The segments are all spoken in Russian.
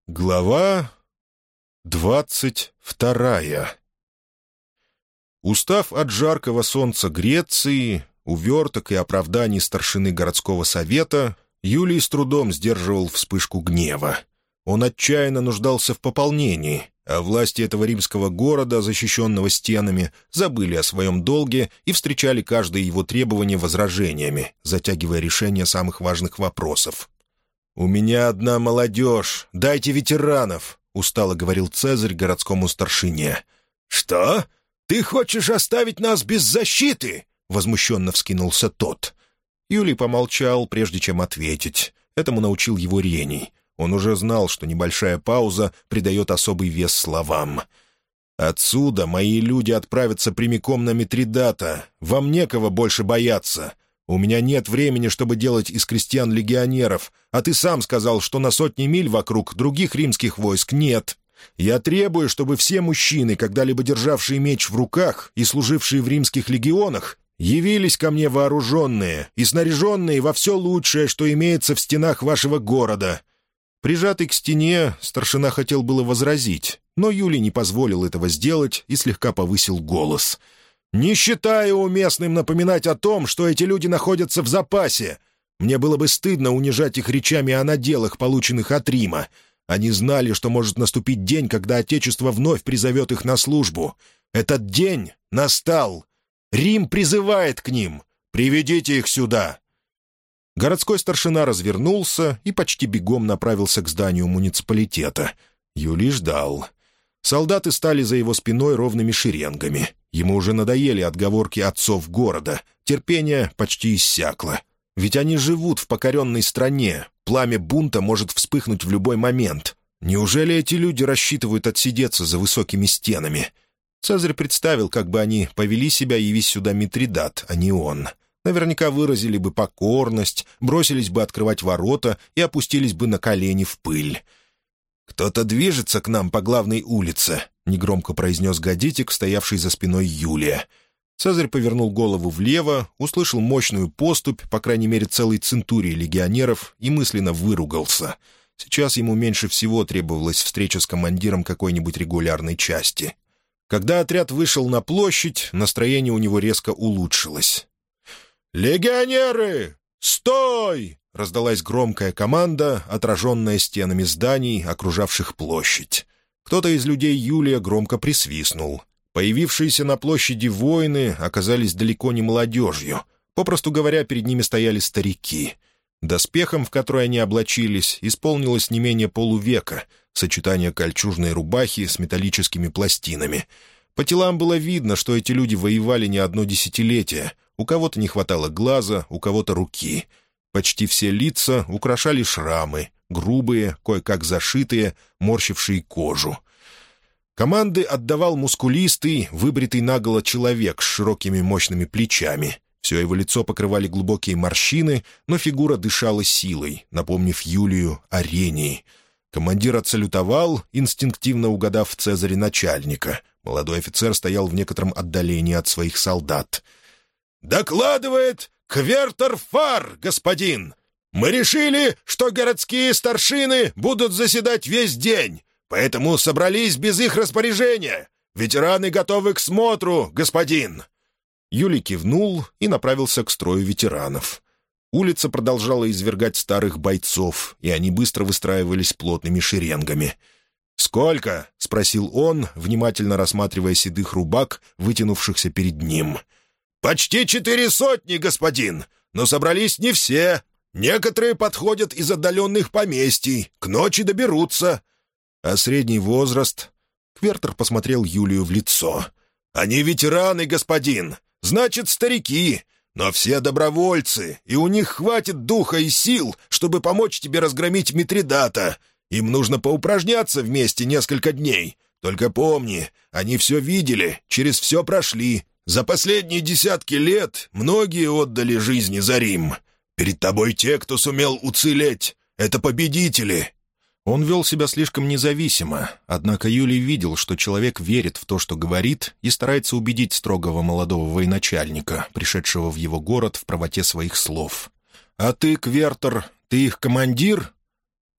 Глава 22. Устав от жаркого солнца Греции, уверток и оправданий старшины городского совета, Юлий с трудом сдерживал вспышку гнева. Он отчаянно нуждался в пополнении, а власти этого римского города, защищенного стенами, забыли о своем долге и встречали каждое его требование возражениями, затягивая решение самых важных вопросов. «У меня одна молодежь, дайте ветеранов», — устало говорил Цезарь городскому старшине. «Что? Ты хочешь оставить нас без защиты?» — возмущенно вскинулся тот. Юлий помолчал, прежде чем ответить. Этому научил его Рений. Он уже знал, что небольшая пауза придает особый вес словам. «Отсюда мои люди отправятся прямиком на Митридата. Вам некого больше бояться. У меня нет времени, чтобы делать из крестьян легионеров, а ты сам сказал, что на сотни миль вокруг других римских войск нет. Я требую, чтобы все мужчины, когда-либо державшие меч в руках и служившие в римских легионах, явились ко мне вооруженные и снаряженные во все лучшее, что имеется в стенах вашего города». Прижатый к стене, старшина хотел было возразить, но Юлий не позволил этого сделать и слегка повысил голос. «Не считаю уместным напоминать о том, что эти люди находятся в запасе. Мне было бы стыдно унижать их речами о наделах, полученных от Рима. Они знали, что может наступить день, когда Отечество вновь призовет их на службу. Этот день настал. Рим призывает к ним. Приведите их сюда». Городской старшина развернулся и почти бегом направился к зданию муниципалитета. Юлий ждал. Солдаты стали за его спиной ровными шеренгами. Ему уже надоели отговорки отцов города. Терпение почти иссякло. Ведь они живут в покоренной стране. Пламя бунта может вспыхнуть в любой момент. Неужели эти люди рассчитывают отсидеться за высокими стенами? Цезарь представил, как бы они повели себя, явись сюда Митридат, а не он. Наверняка выразили бы покорность, бросились бы открывать ворота и опустились бы на колени в пыль. «Кто-то движется к нам по главной улице», — негромко произнес Гадитик, стоявший за спиной Юлия. Цезарь повернул голову влево, услышал мощную поступь, по крайней мере целой центурии легионеров, и мысленно выругался. Сейчас ему меньше всего требовалась встреча с командиром какой-нибудь регулярной части. Когда отряд вышел на площадь, настроение у него резко улучшилось. «Легионеры! Стой!» — раздалась громкая команда, отраженная стенами зданий, окружавших площадь. Кто-то из людей Юлия громко присвистнул. Появившиеся на площади воины оказались далеко не молодежью. Попросту говоря, перед ними стояли старики. Доспехом, в который они облачились, исполнилось не менее полувека, сочетание кольчужной рубахи с металлическими пластинами. По телам было видно, что эти люди воевали не одно десятилетие. У кого-то не хватало глаза, у кого-то руки. Почти все лица украшали шрамы, грубые, кое-как зашитые, морщившие кожу. Команды отдавал мускулистый, выбритый наголо человек с широкими мощными плечами. Все его лицо покрывали глубокие морщины, но фигура дышала силой, напомнив Юлию о Рении. Командир отсалютовал, инстинктивно угадав в Цезаре начальника. Молодой офицер стоял в некотором отдалении от своих солдат. «Докладывает Квертор Фар, господин! Мы решили, что городские старшины будут заседать весь день, поэтому собрались без их распоряжения. Ветераны готовы к смотру, господин!» Юлий кивнул и направился к строю ветеранов. Улица продолжала извергать старых бойцов, и они быстро выстраивались плотными шеренгами. «Сколько?» — спросил он, внимательно рассматривая седых рубак, вытянувшихся перед ним. «Почти 400, господин, но собрались не все. Некоторые подходят из отдаленных поместий, к ночи доберутся». «А средний возраст?» Квертор посмотрел Юлию в лицо. «Они ветераны, господин, значит, старики, но все добровольцы, и у них хватит духа и сил, чтобы помочь тебе разгромить Митридата. Им нужно поупражняться вместе несколько дней. Только помни, они все видели, через все прошли. За последние десятки лет многие отдали жизни за Рим. Перед тобой те, кто сумел уцелеть. Это победители». Он вел себя слишком независимо, однако Юлий видел, что человек верит в то, что говорит, и старается убедить строгого молодого военачальника, пришедшего в его город, в правоте своих слов. «А ты, Квертор, ты их командир?»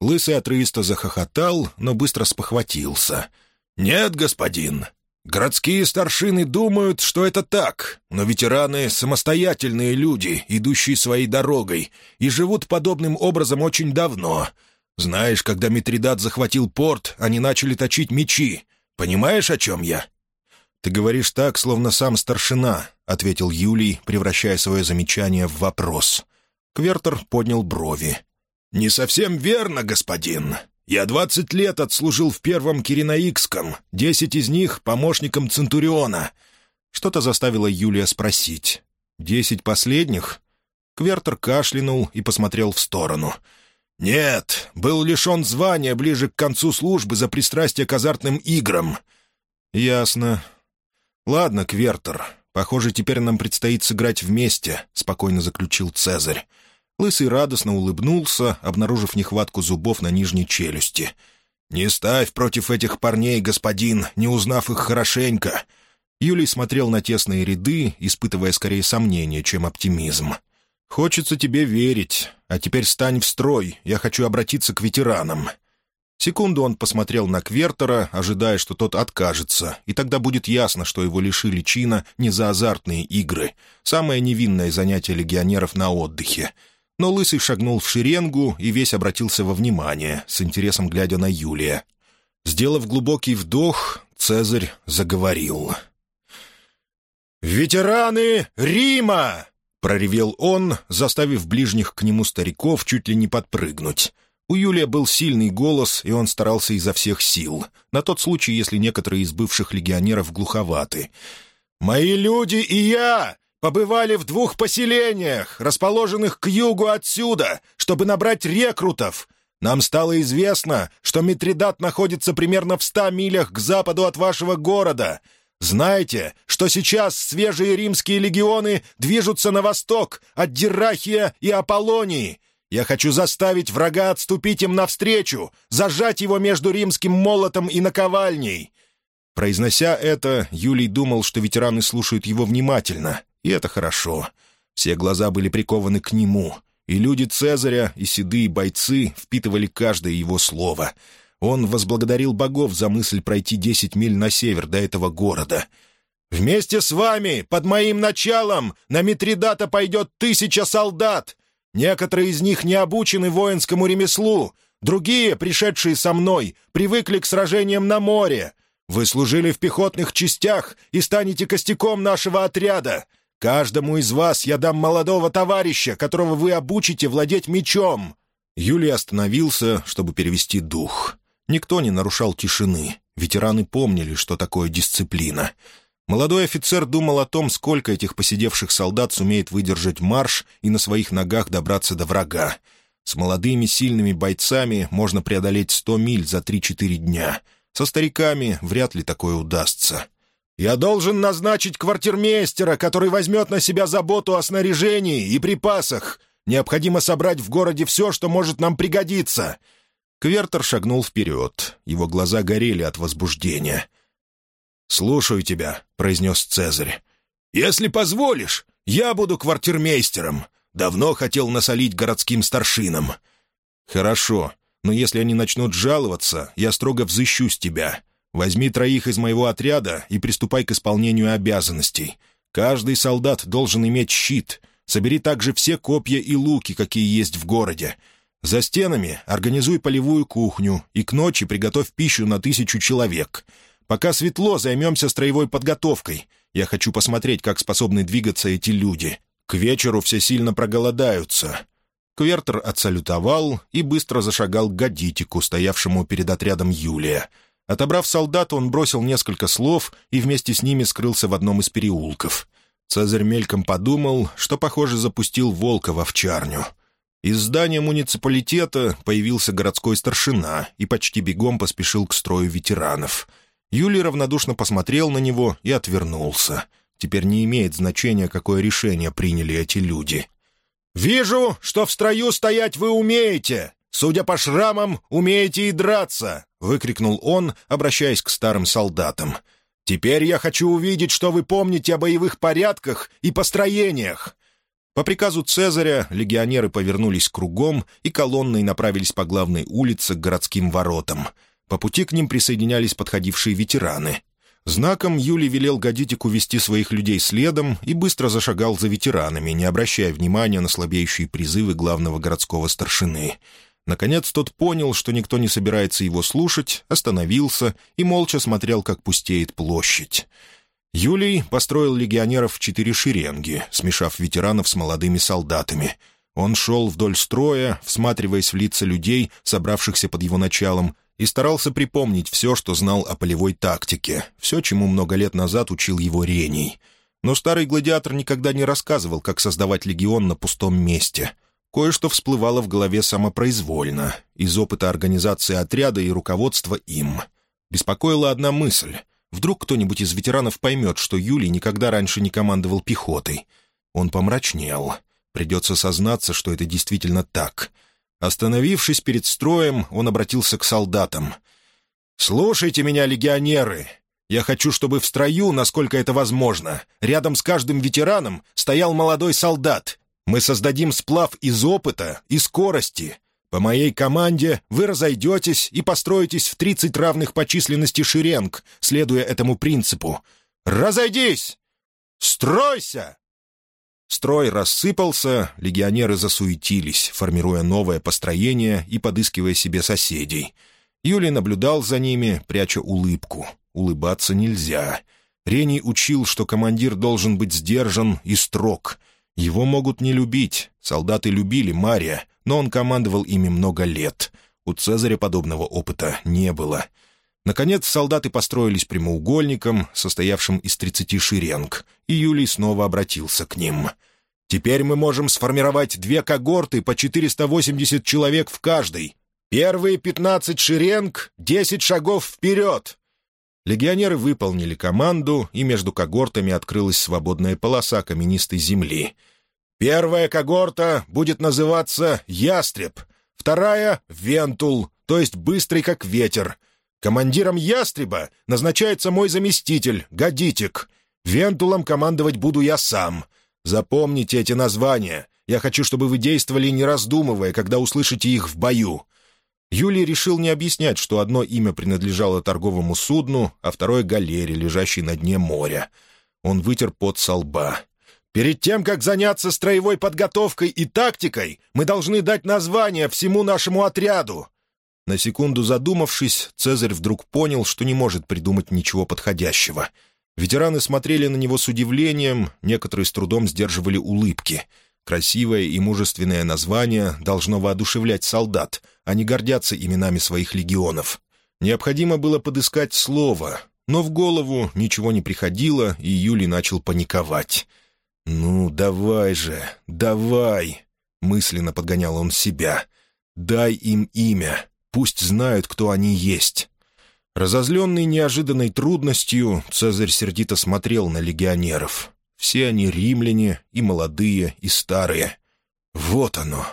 Лысый отрывисто захохотал, но быстро спохватился. «Нет, господин. Городские старшины думают, что это так, но ветераны — самостоятельные люди, идущие своей дорогой, и живут подобным образом очень давно. Знаешь, когда Митридат захватил порт, они начали точить мечи. Понимаешь, о чем я?» «Ты говоришь так, словно сам старшина», — ответил Юлий, превращая свое замечание в вопрос. Квертер поднял брови. «Не совсем верно, господин. Я 20 лет отслужил в первом Киренаикском, 10 из них — помощником Центуриона». Что-то заставило Юлия спросить. 10 последних?» Квертер кашлянул и посмотрел в сторону. «Нет, был лишен звания ближе к концу службы за пристрастие к азартным играм». «Ясно. Ладно, Квертер, похоже, теперь нам предстоит сыграть вместе», — спокойно заключил Цезарь. Лысый радостно улыбнулся, обнаружив нехватку зубов на нижней челюсти. «Не ставь против этих парней, господин, не узнав их хорошенько». Юлий смотрел на тесные ряды, испытывая скорее сомнение, чем оптимизм. «Хочется тебе верить. А теперь стань в строй, я хочу обратиться к ветеранам». Секунду он посмотрел на Квертера, ожидая, что тот откажется, и тогда будет ясно, что его лишили чина не за азартные игры, самое невинное занятие легионеров на отдыхе. Но Лысый шагнул в шеренгу и весь обратился во внимание, с интересом глядя на Юлия. Сделав глубокий вдох, Цезарь заговорил. «Ветераны Рима!» — проревел он, заставив ближних к нему стариков чуть ли не подпрыгнуть. У Юлия был сильный голос, и он старался изо всех сил, на тот случай, если некоторые из бывших легионеров глуховаты. «Мои люди и я побывали в 2 поселениях, расположенных к югу отсюда, чтобы набрать рекрутов. Нам стало известно, что Митридат находится примерно в 100 милях к западу от вашего города. Знаете, что сейчас свежие римские легионы движутся на восток от Диррахия и Аполлонии. Я хочу заставить врага отступить им навстречу, зажать его между римским молотом и наковальней». Произнося это, Юлий думал, что ветераны слушают его внимательно, и это хорошо. Все глаза были прикованы к нему, и люди Цезаря, и седые бойцы впитывали каждое его слово. Он возблагодарил богов за мысль пройти 10 миль на север до этого города. «Вместе с вами, под моим началом, на Митридата пойдет 1000 солдат. Некоторые из них не обучены воинскому ремеслу, другие, пришедшие со мной, привыкли к сражениям на море. Вы служили в пехотных частях и станете костяком нашего отряда. Каждому из вас я дам молодого товарища, которого вы обучите владеть мечом». Юлий остановился, чтобы перевести дух. Никто не нарушал тишины. Ветераны помнили, что такое дисциплина. Молодой офицер думал о том, сколько этих посидевших солдат сумеет выдержать марш и на своих ногах добраться до врага. С молодыми сильными бойцами можно преодолеть 100 миль за 3-4 дня. Со стариками вряд ли такое удастся. «Я должен назначить квартирмейстера, который возьмет на себя заботу о снаряжении и припасах. Необходимо собрать в городе все, что может нам пригодиться». Квертер шагнул вперед. Его глаза горели от возбуждения. «Слушаю тебя», — произнес Цезарь. «Если позволишь, я буду квартирмейстером. Давно хотел насолить городским старшинам». «Хорошо, но если они начнут жаловаться, я строго взыщу с тебя. Возьми 3 из моего отряда и приступай к исполнению обязанностей. Каждый солдат должен иметь щит. Собери также все копья и луки, какие есть в городе. За стенами организуй полевую кухню и к ночи приготовь пищу на 1000 человек. Пока светло, займемся строевой подготовкой. Я хочу посмотреть, как способны двигаться эти люди. К вечеру все сильно проголодаются». Квертер отсалютовал и быстро зашагал к Гадитику, стоявшему перед отрядом Юлия. Отобрав солдат, он бросил несколько слов и вместе с ними скрылся в одном из переулков. Цезарь мельком подумал, что, похоже, запустил волка в овчарню. Из здания муниципалитета появился городской старшина и почти бегом поспешил к строю ветеранов. Юлий равнодушно посмотрел на него и отвернулся. Теперь не имеет значения, какое решение приняли эти люди. «Вижу, что в строю стоять вы умеете. Судя по шрамам, умеете и драться», — выкрикнул он, обращаясь к старым солдатам. «Теперь я хочу увидеть, что вы помните о боевых порядках и построениях». По приказу Цезаря легионеры повернулись кругом и колонной направились по главной улице к городским воротам. По пути к ним присоединялись подходившие ветераны. Знаком Юлий велел Гадитику вести своих людей следом и быстро зашагал за ветеранами, не обращая внимания на слабеющие призывы главного городского старшины. Наконец тот понял, что никто не собирается его слушать, остановился и молча смотрел, как пустеет площадь. Юлий построил легионеров в 4 шеренги, смешав ветеранов с молодыми солдатами. Он шел вдоль строя, всматриваясь в лица людей, собравшихся под его началом, и старался припомнить все, что знал о полевой тактике, все, чему много лет назад учил его Рений. Но старый гладиатор никогда не рассказывал, как создавать легион на пустом месте. Кое-что всплывало в голове самопроизвольно, из опыта организации отряда и руководства им. Беспокоила одна мысль. Вдруг кто-нибудь из ветеранов поймет, что Юлий никогда раньше не командовал пехотой. Он помрачнел. Придется сознаться, что это действительно так. Остановившись перед строем, он обратился к солдатам. «Слушайте меня, легионеры! Я хочу, чтобы в строю, насколько это возможно, рядом с каждым ветераном стоял молодой солдат. Мы создадим сплав из опыта и скорости. По моей команде вы разойдетесь и построитесь в 30 равных по численности шеренг, следуя этому принципу. Разойдись! Стройся!» Строй рассыпался, легионеры засуетились, формируя новое построение и подыскивая себе соседей. Юлий наблюдал за ними, пряча улыбку. Улыбаться нельзя. Рений учил, что командир должен быть сдержан и строг. Его могут не любить. Солдаты любили Мария, но он командовал ими много лет. У Цезаря подобного опыта не было. Наконец солдаты построились прямоугольником, состоявшим из 30 шеренг, и Юлий снова обратился к ним. «Теперь мы можем сформировать 2 когорты по 480 человек в каждой. Первые 15 шеренг — 10 шагов вперед!» Легионеры выполнили команду, и между когортами открылась свободная полоса каменистой земли. «Первая когорта будет называться «Ястреб», вторая — «Вентул», то есть «Быстрый, как ветер». Командиром «Ястреба» назначается мой заместитель, Гадитик. Вентулом командовать буду я сам. Запомните эти названия. Я хочу, чтобы вы действовали, не раздумывая, когда услышите их в бою». Юлий решил не объяснять, что одно имя принадлежало торговому судну, а второе — галере, лежащей на дне моря. Он вытер пот со лба. «Перед тем, как заняться строевой подготовкой и тактикой, мы должны дать название всему нашему отряду». На секунду задумавшись, Цезарь вдруг понял, что не может придумать ничего подходящего. Ветераны смотрели на него с удивлением, некоторые с трудом сдерживали улыбки. Красивое и мужественное название должно воодушевлять солдат, а не гордятся именами своих легионов. Необходимо было подыскать слово, но в голову ничего не приходило, и Юлий начал паниковать. «Ну, давай же, давай!» — мысленно подгонял он себя. «Дай им имя, пусть знают, кто они есть». Разозленный неожиданной трудностью, Цезарь сердито смотрел на легионеров. Все они римляне, и молодые, и старые. Вот оно.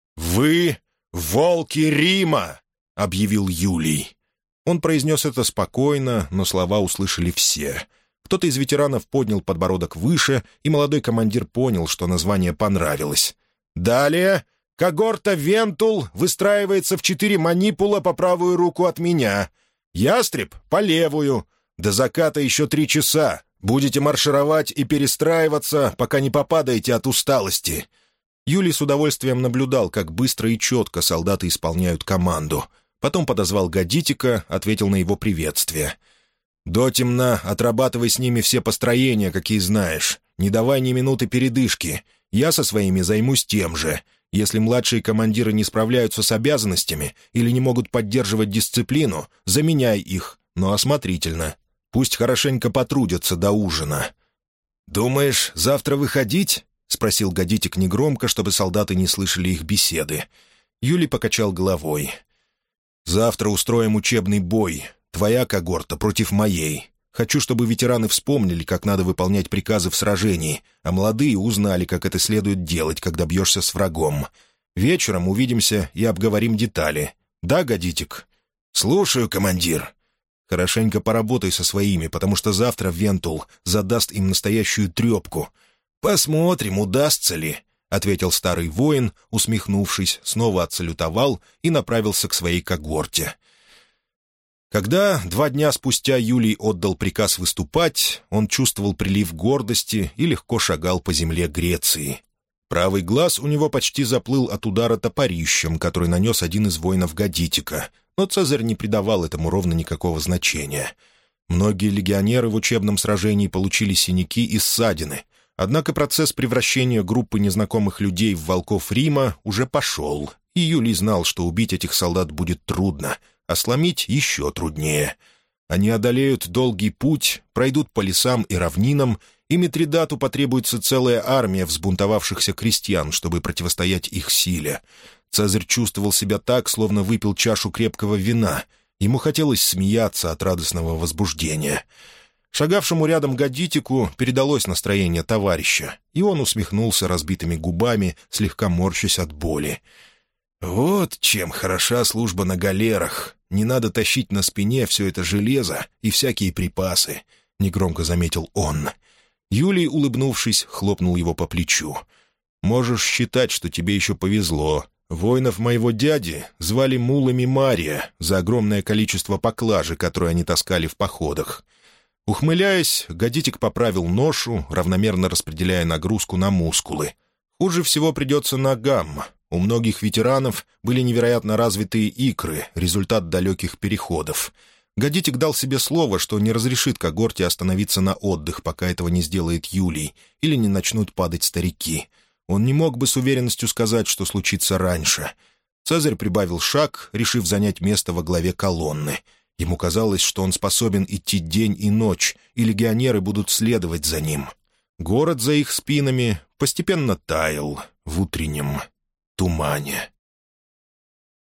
«Вы — волки Рима!» — объявил Юлий. Он произнес это спокойно, но слова услышали все. Кто-то из ветеранов поднял подбородок выше, и молодой командир понял, что название понравилось. «Далее когорта Вентул выстраивается в 4 манипула по правую руку от меня. Ястреб — по левую. До заката еще 3 часа. Будете маршировать и перестраиваться, пока не попадаете от усталости». Юлий с удовольствием наблюдал, как быстро и четко солдаты исполняют команду. Потом подозвал Гадитика, ответил на его приветствие. «Дотемно отрабатывай с ними все построения, какие знаешь. Не давай ни минуты передышки. Я со своими займусь тем же. Если младшие командиры не справляются с обязанностями или не могут поддерживать дисциплину, заменяй их, но осмотрительно. Пусть хорошенько потрудятся до ужина». «Думаешь, завтра выходить?» — спросил Гадитик негромко, чтобы солдаты не слышали их беседы. Юлий покачал головой. «Завтра устроим учебный бой. Твоя когорта против моей. Хочу, чтобы ветераны вспомнили, как надо выполнять приказы в сражении, а молодые узнали, как это следует делать, когда бьешься с врагом. Вечером увидимся и обговорим детали. Да, Гадитик?» «Слушаю, командир». «Хорошенько поработай со своими, потому что завтра Вентул задаст им настоящую трепку. Посмотрим, удастся ли. — ответил старый воин, усмехнувшись, снова отсалютовал и направился к своей когорте. Когда 2 дня спустя Юлий отдал приказ выступать, он чувствовал прилив гордости и легко шагал по земле Греции. Правый глаз у него почти заплыл от удара топорищем, который нанес один из воинов Гадитика, но Цезарь не придавал этому ровно никакого значения. Многие легионеры в учебном сражении получили синяки и ссадины, однако процесс превращения группы незнакомых людей в волков Рима уже пошел, и Юлий знал, что убить этих солдат будет трудно, а сломить еще труднее. Они одолеют долгий путь, пройдут по лесам и равнинам, и Митридату потребуется целая армия взбунтовавшихся крестьян, чтобы противостоять их силе. Цезарь чувствовал себя так, словно выпил чашу крепкого вина. Ему хотелось смеяться от радостного возбуждения. Шагавшему рядом Гадитику передалось настроение товарища, и он усмехнулся разбитыми губами, слегка морщась от боли. «Вот чем хороша служба на галерах. Не надо тащить на спине все это железо и всякие припасы», — негромко заметил он. Юлий, улыбнувшись, хлопнул его по плечу. «Можешь считать, что тебе еще повезло. Воинов моего дяди звали мулами Мария за огромное количество поклажи, которую они таскали в походах». Ухмыляясь, Гадитик поправил ношу, равномерно распределяя нагрузку на мускулы. Хуже всего придется ногам. У многих ветеранов были невероятно развитые икры, результат далеких переходов. Гадитик дал себе слово, что не разрешит когорте остановиться на отдых, пока этого не сделает Юлий, или не начнут падать старики. Он не мог бы с уверенностью сказать, что случится раньше. Цезарь прибавил шаг, решив занять место во главе колонны. Ему казалось, что он способен идти день и ночь, и легионеры будут следовать за ним. Город за их спинами постепенно таял в утреннем тумане.